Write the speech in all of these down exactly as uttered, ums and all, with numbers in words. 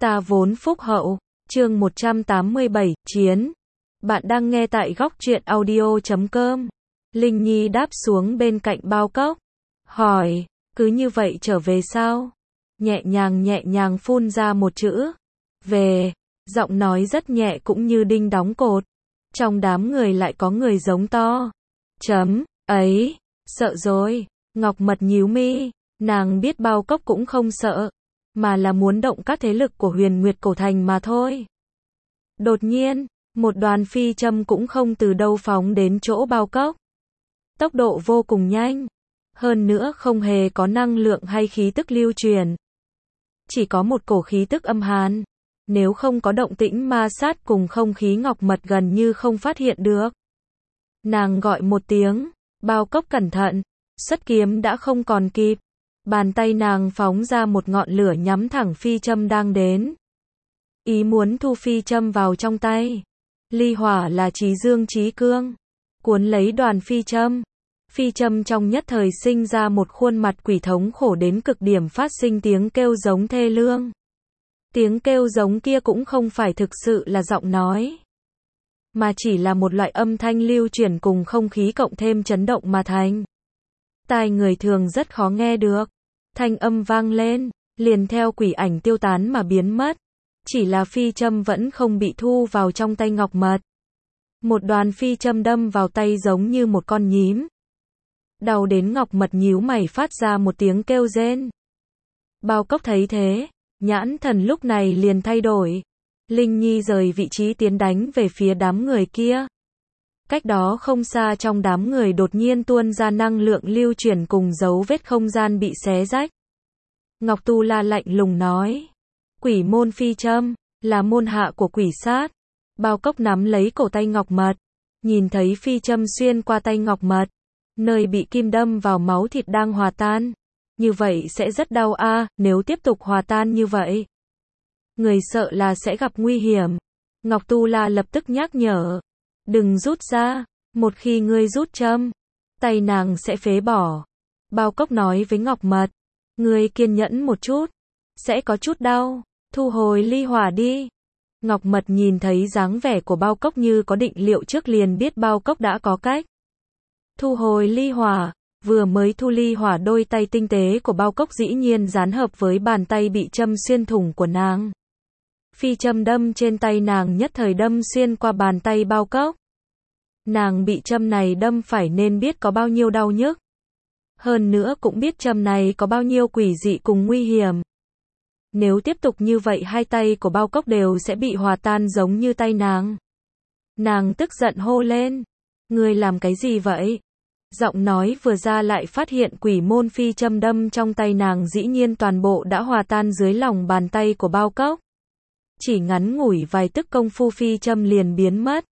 Ta vốn phúc hậu, chương một trăm tám mươi bảy, chiến. Bạn đang nghe tại góc truyện audio chấm com. Linh Nhi đáp xuống bên cạnh bao cốc. Hỏi, cứ như vậy trở về sao? Nhẹ nhàng nhẹ nhàng phun ra một chữ. Về, giọng nói rất nhẹ cũng như đinh đóng cột. Trong đám người lại có người giống to. Chấm, ấy, sợ rồi. Ngọc Mật nhíu mi, nàng biết bao cốc cũng không sợ, mà là muốn động các thế lực của Huyền Nguyệt Cổ Thành mà thôi. Đột nhiên, một đoàn phi châm cũng không từ đâu phóng đến chỗ bao cốc. Tốc độ vô cùng nhanh, hơn nữa không hề có năng lượng hay khí tức lưu truyền. Chỉ có một cổ khí tức âm hàn, nếu không có động tĩnh ma sát cùng không khí Ngọc Mật gần như không phát hiện được. Nàng gọi một tiếng, bao cốc cẩn thận, xuất kiếm đã không còn kịp. Bàn tay nàng phóng ra một ngọn lửa nhắm thẳng phi châm đang đến. Ý muốn thu phi châm vào trong tay. Ly hỏa là trí dương trí cương, cuốn lấy đoàn phi châm. Phi châm trong nhất thời sinh ra một khuôn mặt quỷ thống khổ đến cực điểm, phát sinh tiếng kêu giống thê lương. Tiếng kêu giống kia cũng không phải thực sự là giọng nói, mà chỉ là một loại âm thanh lưu chuyển cùng không khí cộng thêm chấn động mà thành. Tai người thường rất khó nghe được. Thanh âm vang lên, liền theo quỷ ảnh tiêu tán mà biến mất. Chỉ là phi châm vẫn không bị thu vào trong tay Ngọc Mật. Một đoàn phi châm đâm vào tay giống như một con nhím. Đau đến Ngọc Mật nhíu mày phát ra một tiếng kêu rên. Bao cốc thấy thế, nhãn thần lúc này liền thay đổi. Linh Nhi rời vị trí tiến đánh về phía đám người kia. Cách đó không xa, trong đám người đột nhiên tuôn ra năng lượng lưu chuyển cùng dấu vết không gian bị xé rách. Ngọc Tu La lạnh lùng nói. Quỷ môn phi châm, là môn hạ của quỷ sát. Bao cốc nắm lấy cổ tay Ngọc Mật. Nhìn thấy phi châm xuyên qua tay Ngọc Mật. Nơi bị kim đâm vào máu thịt đang hòa tan. Như vậy sẽ rất đau a, à, nếu tiếp tục hòa tan như vậy. Người sợ là sẽ gặp nguy hiểm. Ngọc Tu La lập tức nhắc nhở. Đừng rút ra, một khi ngươi rút châm, tay nàng sẽ phế bỏ. Bao cốc nói với Ngọc Mật, ngươi kiên nhẫn một chút, sẽ có chút đau, thu hồi ly hỏa đi. Ngọc Mật nhìn thấy dáng vẻ của bao cốc như có định liệu trước liền biết bao cốc đã có cách. Thu hồi ly hỏa, vừa mới thu ly hỏa, đôi tay tinh tế của bao cốc dĩ nhiên dán hợp với bàn tay bị châm xuyên thủng của nàng. Phi châm đâm trên tay nàng nhất thời đâm xuyên qua bàn tay bao cốc. Nàng bị châm này đâm phải nên biết có bao nhiêu đau nhức. Hơn nữa cũng biết châm này có bao nhiêu quỷ dị cùng nguy hiểm. Nếu tiếp tục như vậy hai tay của bao cốc đều sẽ bị hòa tan giống như tay nàng. Nàng tức giận hô lên. Ngươi làm cái gì vậy? Giọng nói vừa ra lại phát hiện quỷ môn phi châm đâm trong tay nàng dĩ nhiên toàn bộ đã hòa tan dưới lòng bàn tay của bao cốc. Chỉ ngắn ngủi vài tức công phu phi châm liền biến mất.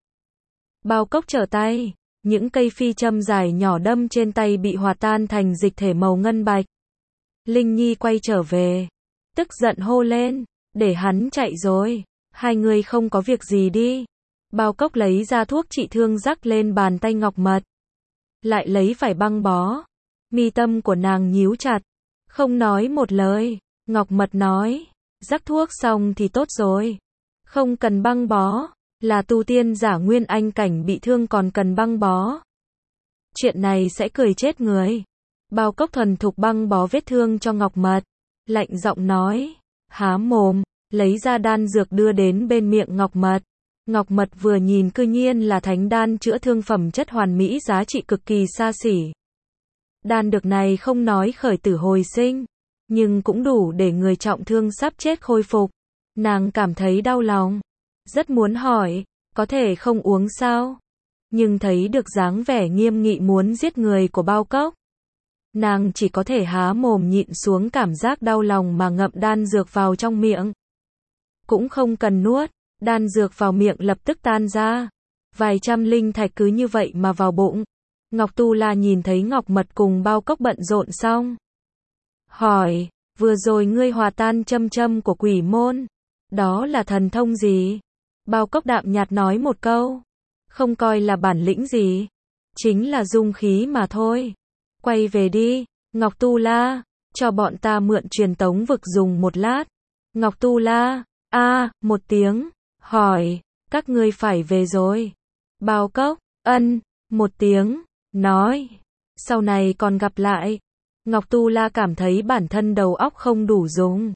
Bao cốc trở tay, những cây phi châm dài nhỏ đâm trên tay bị hòa tan thành dịch thể màu ngân bạch. Linh Nhi quay trở về, tức giận hô lên, để hắn chạy rồi, hai người không có việc gì đi. Bao cốc lấy ra thuốc trị thương rắc lên bàn tay Ngọc Mật, lại lấy vải băng bó. Mi tâm của nàng nhíu chặt, không nói một lời. Ngọc Mật nói, rắc thuốc xong thì tốt rồi, không cần băng bó. Là tu tiên giả nguyên anh cảnh bị thương còn cần băng bó. Chuyện này sẽ cười chết người. Bao cốc thuần thục băng bó vết thương cho Ngọc Mật. Lạnh giọng nói, há mồm, lấy ra đan dược đưa đến bên miệng Ngọc Mật. Ngọc Mật vừa nhìn cư nhiên là thánh đan chữa thương phẩm chất hoàn mỹ giá trị cực kỳ xa xỉ. Đan dược này không nói khởi tử hồi sinh, nhưng cũng đủ để người trọng thương sắp chết khôi phục. Nàng cảm thấy đau lòng. Rất muốn hỏi, có thể không uống sao? Nhưng thấy được dáng vẻ nghiêm nghị muốn giết người của bao cốc. Nàng chỉ có thể há mồm nhịn xuống cảm giác đau lòng mà ngậm đan dược vào trong miệng. Cũng không cần nuốt, đan dược vào miệng lập tức tan ra. Vài trăm linh thạch cứ như vậy mà vào bụng. Ngọc Tu La nhìn thấy Ngọc Mật cùng bao cốc bận rộn xong. Hỏi, vừa rồi ngươi hòa tan châm châm của quỷ môn, đó là thần thông gì? Bao cốc đạm nhạt nói một câu, không coi là bản lĩnh gì, chính là dung khí mà thôi. Quay về đi, Ngọc Tu La, cho bọn ta mượn truyền tống vực dùng một lát. Ngọc Tu La, A, một tiếng, hỏi, các ngươi phải về rồi. Bao Cốc, ân, một tiếng, nói, sau này còn gặp lại. Ngọc Tu La cảm thấy bản thân đầu óc không đủ dùng.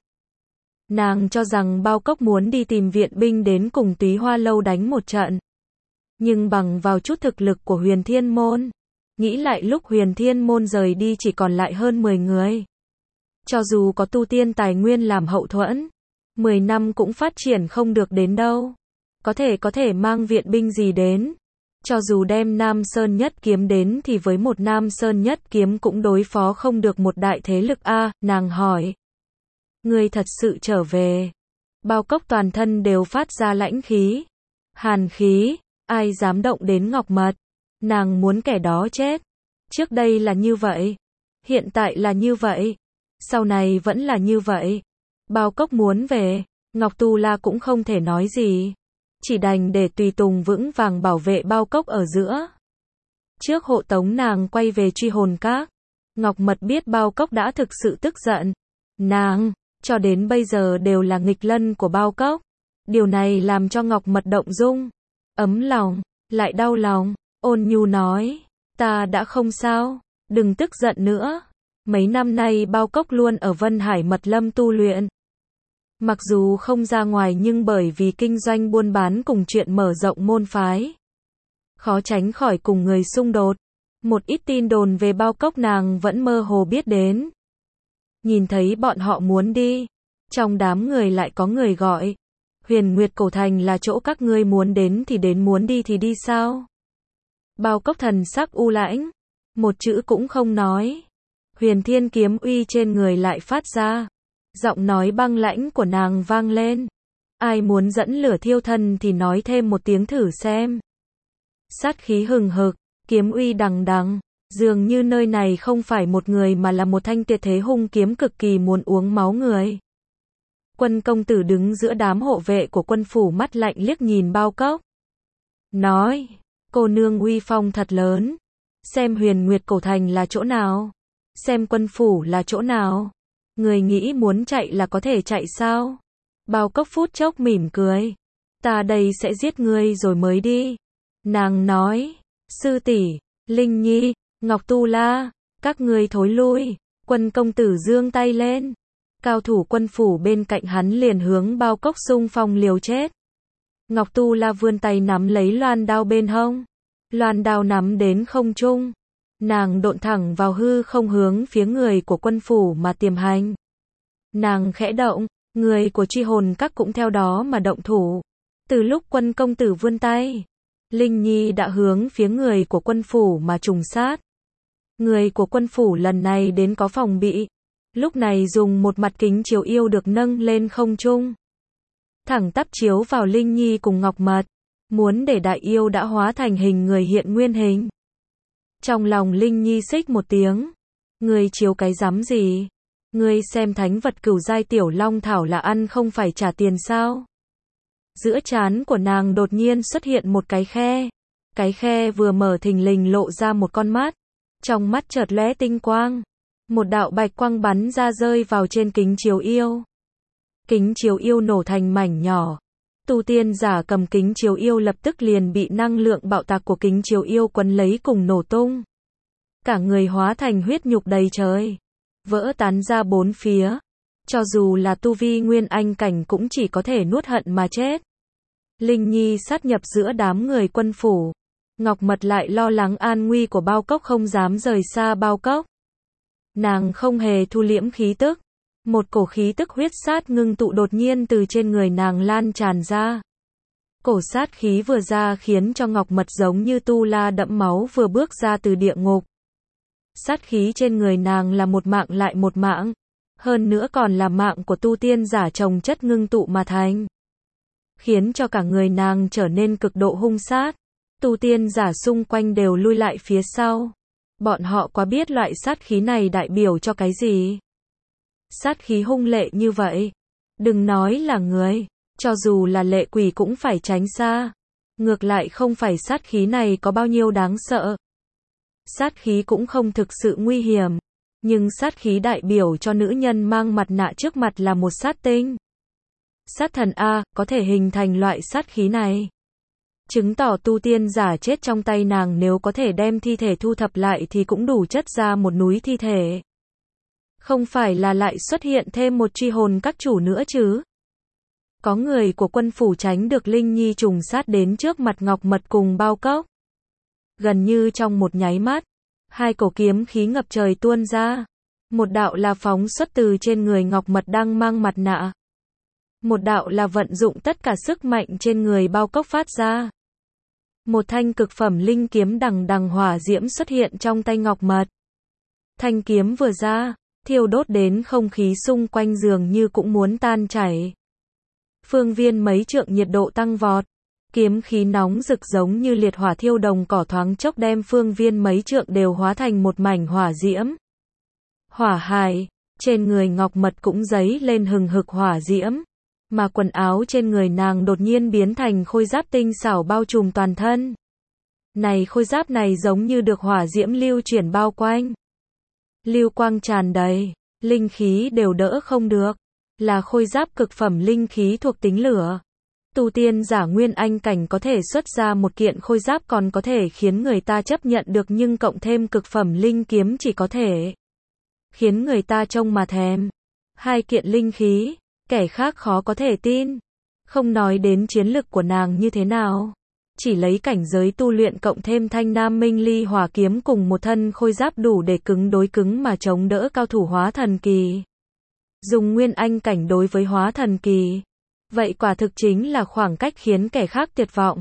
Nàng cho rằng Bao Cốc muốn đi tìm viện binh đến cùng Túy Hoa Lâu đánh một trận. Nhưng bằng vào chút thực lực của Huyền Thiên Môn, nghĩ lại lúc Huyền Thiên Môn rời đi chỉ còn lại hơn mười người. Cho dù có tu tiên tài nguyên làm hậu thuẫn, mười năm cũng phát triển không được đến đâu. Có thể có thể mang viện binh gì đến. Cho dù đem Nam Sơn Nhất Kiếm đến thì với một Nam Sơn Nhất Kiếm cũng đối phó không được một đại thế lực a. Nàng hỏi. Ngươi thật sự trở về. Bao Cốc toàn thân đều phát ra lãnh khí. Hàn khí. Ai dám động đến Ngọc Mật. Nàng muốn kẻ đó chết. Trước đây là như vậy. Hiện tại là như vậy. Sau này vẫn là như vậy. Bao Cốc muốn về. Ngọc Tu La cũng không thể nói gì. Chỉ đành để tùy tùng vững vàng bảo vệ Bao Cốc ở giữa. Trước hộ tống nàng quay về Truy Hồn Các. Ngọc Mật biết Bao Cốc đã thực sự tức giận. Nàng, cho đến bây giờ đều là nghịch lân của Bao Cốc. Điều này làm cho Ngọc Mật động dung. Ấm lòng, lại đau lòng. Ôn nhu nói. Ta đã không sao. Đừng tức giận nữa. Mấy năm nay Bao Cốc luôn ở Vân Hải Mật Lâm tu luyện. Mặc dù không ra ngoài nhưng bởi vì kinh doanh buôn bán cùng chuyện mở rộng môn phái, khó tránh khỏi cùng người xung đột. Một ít tin đồn về Bao Cốc nàng vẫn mơ hồ biết đến. Nhìn thấy bọn họ muốn đi, trong đám người lại có người gọi. Huyền Nguyệt Cổ Thành là chỗ các ngươi muốn đến thì đến, muốn đi thì đi sao? Bao Cốc thần sắc u lãnh, một chữ cũng không nói. Huyền Thiên kiếm uy trên người lại phát ra. Giọng nói băng lãnh của nàng vang lên. Ai muốn dẫn lửa thiêu thân thì nói thêm một tiếng thử xem. Sát khí hừng hực, kiếm uy đằng đằng, dường như nơi này không phải một người mà là một thanh tuyệt thế hung kiếm cực kỳ muốn uống máu người. Quân công tử đứng giữa đám hộ vệ của quân phủ mắt lạnh liếc nhìn Bao Cốc. Nói, cô nương uy phong thật lớn. Xem Huyền Nguyệt Cổ Thành là chỗ nào? Xem quân phủ là chỗ nào? Người nghĩ muốn chạy là có thể chạy sao? Bao Cốc phút chốc mỉm cười. Ta đây sẽ giết ngươi rồi mới đi. Nàng nói, sư tỷ, Linh Nhi, Ngọc Tu La, các ngươi thối lui. Quân công tử giương tay lên. Cao thủ quân phủ bên cạnh hắn liền hướng Bao Cốc xung phong liều chết. Ngọc Tu La vươn tay nắm lấy loan đao bên hông. Loan đao nắm đến không trung. Nàng độn thẳng vào hư không hướng phía người của quân phủ mà tiềm hành. Nàng khẽ động, người của Truy Hồn Các cũng theo đó mà động thủ. Từ lúc quân công tử vươn tay, Linh Nhi đã hướng phía người của quân phủ mà trùng sát. Người của quân phủ lần này đến có phòng bị. Lúc này dùng một mặt kính chiếu yêu được nâng lên không trung. Thẳng tắp chiếu vào Linh Nhi cùng Ngọc Mật. Muốn để đại yêu đã hóa thành hình người hiện nguyên hình. Trong lòng Linh Nhi xích một tiếng. Ngươi chiếu cái rắm gì? Ngươi xem thánh vật cửu giai tiểu long thảo là ăn không phải trả tiền sao? Giữa trán của nàng đột nhiên xuất hiện một cái khe. Cái khe vừa mở thình lình lộ ra một con mắt. Trong mắt chợt lóe tinh quang. Một đạo bạch quang bắn ra rơi vào trên kính chiếu yêu. Kính chiếu yêu nổ thành mảnh nhỏ. Tu tiên giả cầm kính chiếu yêu lập tức liền bị năng lượng bạo tạc của kính chiếu yêu quấn lấy cùng nổ tung. Cả người hóa thành huyết nhục đầy trời. Vỡ tán ra bốn phía. Cho dù là tu vi nguyên anh cảnh cũng chỉ có thể nuốt hận mà chết. Linh Nhi sát nhập giữa đám người quân phủ. Ngọc Mật lại lo lắng an nguy của Bao Cốc không dám rời xa Bao Cốc. Nàng không hề thu liễm khí tức. Một cổ khí tức huyết sát ngưng tụ đột nhiên từ trên người nàng lan tràn ra. Cổ sát khí vừa ra khiến cho Ngọc Mật giống như tu la đẫm máu vừa bước ra từ địa ngục. Sát khí trên người nàng là một mạng lại một mạng. Hơn nữa còn là mạng của tu tiên giả chồng chất ngưng tụ mà thành. Khiến cho cả người nàng trở nên cực độ hung sát. Tu tiên giả xung quanh đều lui lại phía sau. Bọn họ quá biết loại sát khí này đại biểu cho cái gì. Sát khí hung lệ như vậy. Đừng nói là người. Cho dù là lệ quỷ cũng phải tránh xa. Ngược lại không phải sát khí này có bao nhiêu đáng sợ. Sát khí cũng không thực sự nguy hiểm. Nhưng sát khí đại biểu cho nữ nhân mang mặt nạ trước mặt là một sát tinh. Sát thần a, có thể hình thành loại sát khí này. Chứng tỏ tu tiên giả chết trong tay nàng nếu có thể đem thi thể thu thập lại thì cũng đủ chất ra một núi thi thể. Không phải là lại xuất hiện thêm một truy hồn các chủ nữa chứ. Có người của quân phủ tránh được Linh Nhi trùng sát đến trước mặt Ngọc Mật cùng Bao Cốc. Gần như trong một nháy mắt, hai cổ kiếm khí ngập trời tuôn ra. Một đạo là phóng xuất từ trên người Ngọc Mật đang mang mặt nạ. Một đạo là vận dụng tất cả sức mạnh trên người Bao Cốc phát ra. Một thanh cực phẩm linh kiếm đằng đằng hỏa diễm xuất hiện trong tay Ngọc Mật. Thanh kiếm vừa ra, thiêu đốt đến không khí xung quanh dường như cũng muốn tan chảy. Phương viên mấy trượng nhiệt độ tăng vọt. Kiếm khí nóng rực giống như liệt hỏa thiêu đồng cỏ thoáng chốc đem phương viên mấy trượng đều hóa thành một mảnh hỏa diễm. Hỏa hải, trên người Ngọc Mật cũng dấy lên hừng hực hỏa diễm. Mà quần áo trên người nàng đột nhiên biến thành khôi giáp tinh xảo bao trùm toàn thân. Này khôi giáp này giống như được hỏa diễm lưu chuyển bao quanh. Lưu quang tràn đầy, linh khí đều đỡ không được. Là khôi giáp cực phẩm linh khí thuộc tính lửa. Tu tiên giả nguyên anh cảnh có thể xuất ra một kiện khôi giáp còn có thể khiến người ta chấp nhận được, nhưng cộng thêm cực phẩm linh kiếm chỉ có thể khiến người ta trông mà thèm. Hai kiện linh khí, kẻ khác khó có thể tin. Không nói đến chiến lực của nàng như thế nào. Chỉ lấy cảnh giới tu luyện cộng thêm thanh nam minh ly hỏa kiếm cùng một thân khôi giáp đủ để cứng đối cứng mà chống đỡ cao thủ hóa thần kỳ. Dùng nguyên anh cảnh đối với hóa thần kỳ. Vậy quả thực chính là khoảng cách khiến kẻ khác tuyệt vọng.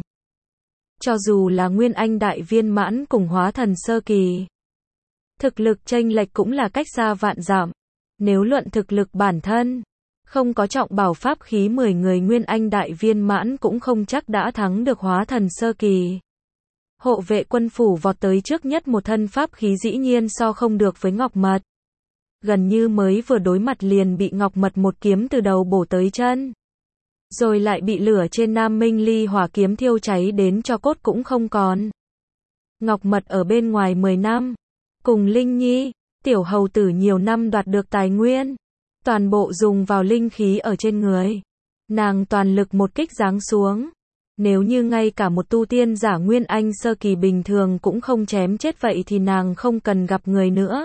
Cho dù là nguyên anh đại viên mãn cùng hóa thần sơ kỳ. Thực lực chênh lệch cũng là cách xa vạn dặm. Nếu luận thực lực bản thân, không có trọng bảo pháp khí mười người nguyên anh đại viên mãn cũng không chắc đã thắng được hóa thần sơ kỳ. Hộ vệ quân phủ vọt tới trước nhất một thân pháp khí dĩ nhiên so không được với Ngọc Mật. Gần như mới vừa đối mặt liền bị Ngọc Mật một kiếm từ đầu bổ tới chân. Rồi lại bị lửa trên nam minh ly hỏa kiếm thiêu cháy đến cho cốt cũng không còn. Ngọc Mật ở bên ngoài mười năm. Cùng Linh Nhi, tiểu hầu tử nhiều năm đoạt được tài nguyên. Toàn bộ dùng vào linh khí ở trên người. Nàng toàn lực một kích giáng xuống. Nếu như ngay cả một tu tiên giả nguyên anh sơ kỳ bình thường cũng không chém chết vậy thì nàng không cần gặp người nữa.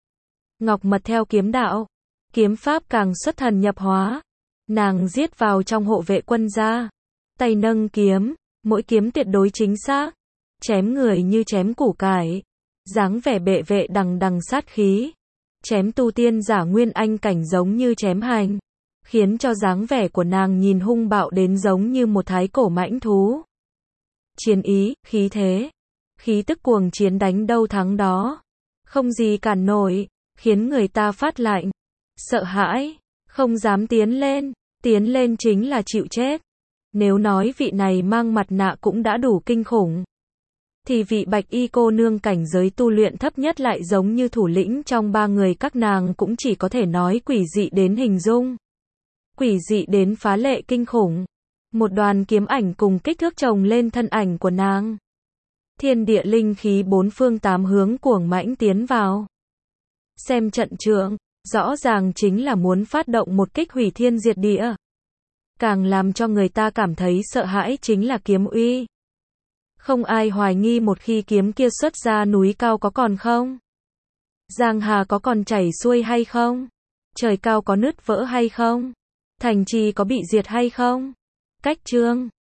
Ngọc Mật theo kiếm đạo. Kiếm pháp càng xuất thần nhập hóa. Nàng giết vào trong hộ vệ quân gia. Tay nâng kiếm. Mỗi kiếm tuyệt đối chính xác. Chém người như chém củ cải. Dáng vẻ bệ vệ đằng đằng sát khí. Chém tu tiên giả nguyên anh cảnh giống như chém hành. Khiến cho dáng vẻ của nàng nhìn hung bạo đến giống như một thái cổ mãnh thú. Chiến ý, khí thế. Khí tức cuồng chiến đánh đâu thắng đó. Không gì cản nổi. Khiến người ta phát lạnh. Sợ hãi. Không dám tiến lên. Tiến lên chính là chịu chết. Nếu nói vị này mang mặt nạ cũng đã đủ kinh khủng. Thì vị bạch y cô nương cảnh giới tu luyện thấp nhất lại giống như thủ lĩnh trong ba người các nàng cũng chỉ có thể nói quỷ dị đến hình dung. Quỷ dị đến phá lệ kinh khủng. Một đoàn kiếm ảnh cùng kích thước chồng lên thân ảnh của nàng. Thiên địa linh khí bốn phương tám hướng cuồng mãnh tiến vào. Xem trận trượng, rõ ràng chính là muốn phát động một kích hủy thiên diệt địa. Càng làm cho người ta cảm thấy sợ hãi chính là kiếm uy. Không ai hoài nghi một khi kiếm kia xuất ra núi cao có còn không? Giang hà có còn chảy xuôi hay không? Trời cao có nứt vỡ hay không? Thành trì có bị diệt hay không? Cách chương